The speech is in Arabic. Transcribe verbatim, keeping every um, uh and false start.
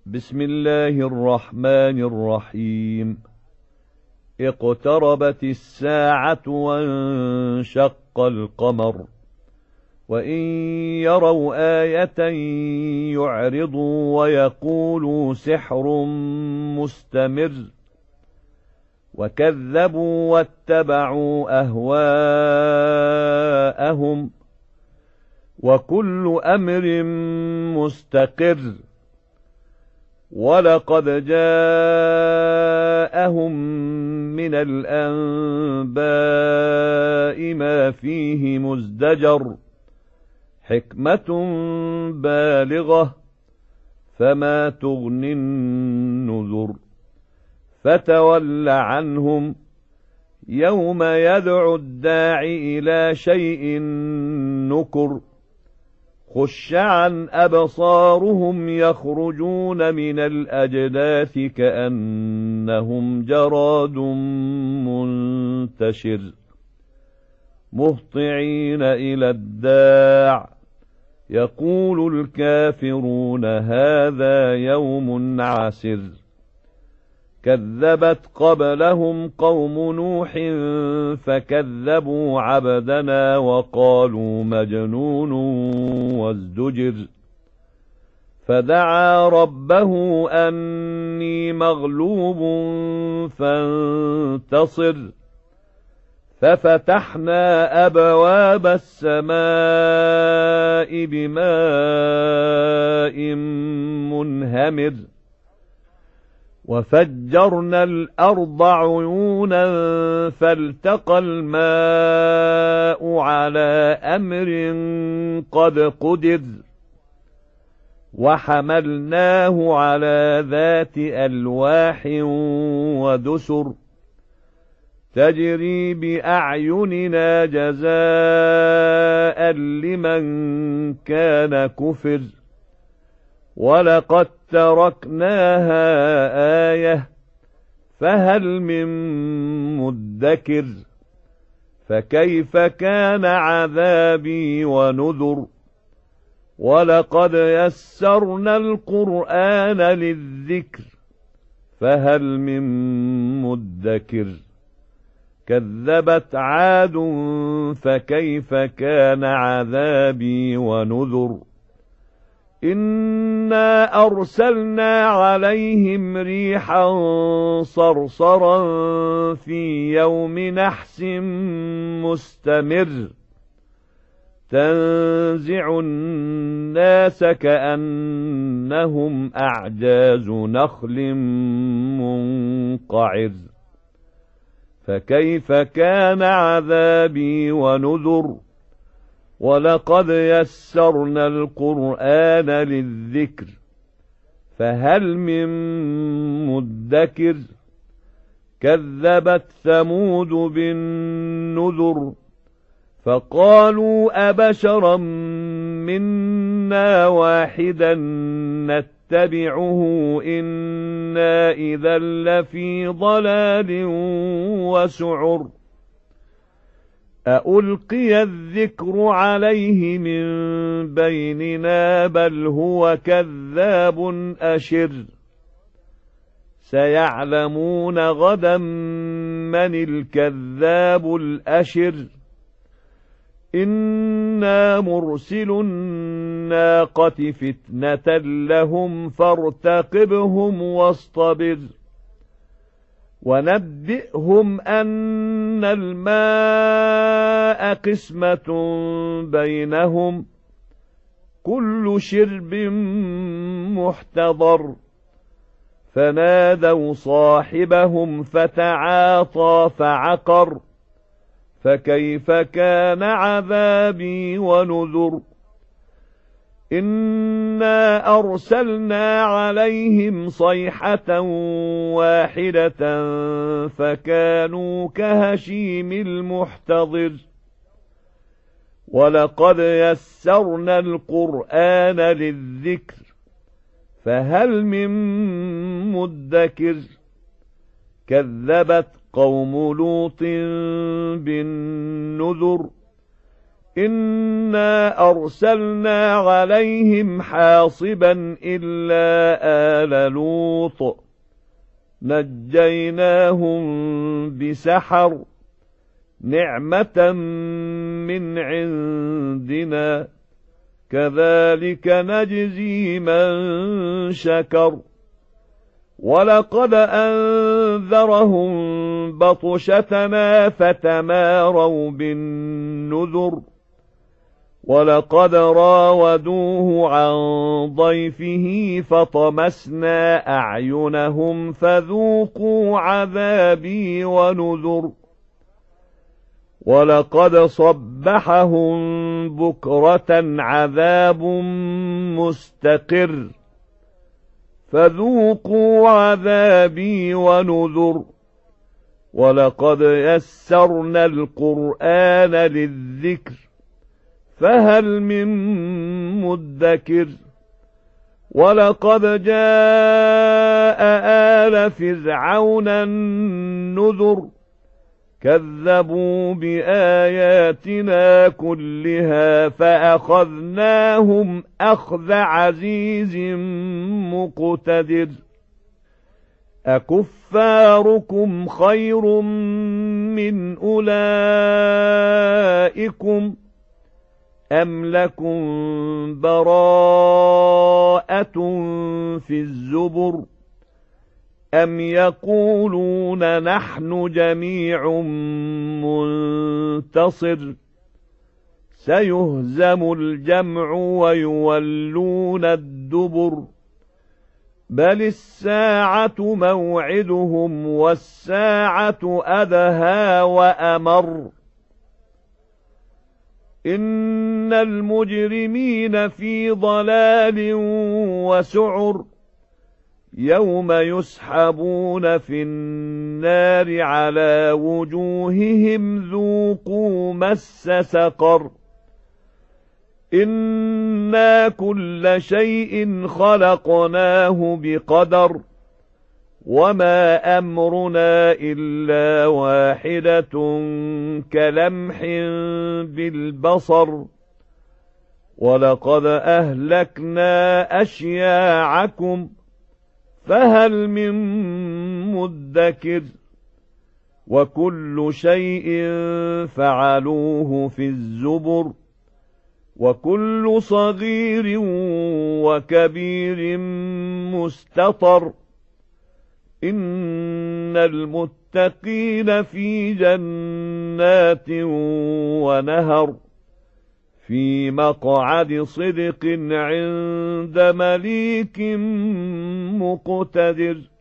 بسم الله الرحمن الرحيم. اقتربت الساعة وانشق القمر وإن يروا آية يعرضوا ويقولوا سحر مستمر وكذبوا واتبعوا أهواءهم وكل أمر مستقر ولقد جاءهم من الأنباء ما فيه مزدجر حكمة بالغة فما تغني النذر فتول عنهم يوم يدعو الداع إلى شيء نكر خش عن أبصارهم يخرجون من الأجداث كأنهم جراد منتشر مهطعين إلى الداع يقول الكافرون هذا يوم عسر كذبت قبلهم قوم نوح فكذبوا عبدنا وقالوا مجنون وازدجر فدعا ربه أني مغلوب فانتصر ففتحنا أبواب السماء بماء منهمر وفجرنا الأرض عيونا فالتقى الماء على أمر قد قدر وحملناه على ذات ألواح ودسر تجري بأعيننا جزاء لمن كان كفر ولقد تركناها آية فهل من مدكر فكيف كان عذابي ونذر ولقد يسرنا القرآن للذكر فهل من مدكر كذبت عاد فكيف كان عذابي ونذر إنا أرسلنا عليهم ريحا صرصرا في يوم نحس مستمر تنزع الناس كأنهم أعجاز نخل منقعر فكيف كان عذابي ونذر ولقد يسرنا القرآن للذكر فهل من مدكر كذبت ثمود بالنذر فقالوا أبشرا منا واحدا نتبعه إنا إذا لفي ضلال وسعر أألقي الذكر عليه من بيننا بل هو كذاب أشر سيعلمون غدا من الكذاب الأشر إنا مرسل الناقة فتنة لهم فارتقبهم واصطبر ونبئهم أن الماء قسمة بينهم كل شرب محتضر فنادوا صاحبهم فتعاطى فعقر فكيف كان عذابي ونذر إنا أرسلنا عليهم صيحة واحدة فكانوا كهشيم المحتضر ولقد يسرنا القرآن للذكر فهل من مدكر كذبت قوم لوط بالنذر إنا أرسلنا عليهم حاصبا إلا آل لوط نجيناهم بسحر نعمة من عندنا كذلك نجزي من شكر ولقد أنذرهم بطشتنا فتماروا بالنذر ولقد راودوه عن ضيفه فطمسنا أعينهم فذوقوا عذابي ونذر ولقد صبحهم بكرة عذاب مستقر فذوقوا عذابي ونذر ولقد يسرنا القرآن للذكر فهل من مدكر ولقد جاء آل فرعون النذر كذبوا بآياتنا كلها فأخذناهم أخذ عزيز مقتدر أكفاركم خير من أولئكم أم لكم براءة في الزبر أم يقولون نحن جميع منتصر سيهزم الجمع ويولون الدبر بل الساعة موعدهم والساعة أدهى وأمر إن المجرمين في ضلال وسعر يوم يسحبون في النار على وجوههم ذوقوا مس سقر إنا كل شيء خلقناه بقدر وما أمرنا إلا واحدة كلمح بالبصر ولقد أهلكنا أشياعكم فهل من مدكر وكل شيء فعلوه في الزبر وكل صغير وكبير مستطر إن المتقين في جنات ونهر في مقعد صدق عند مليك مقتدر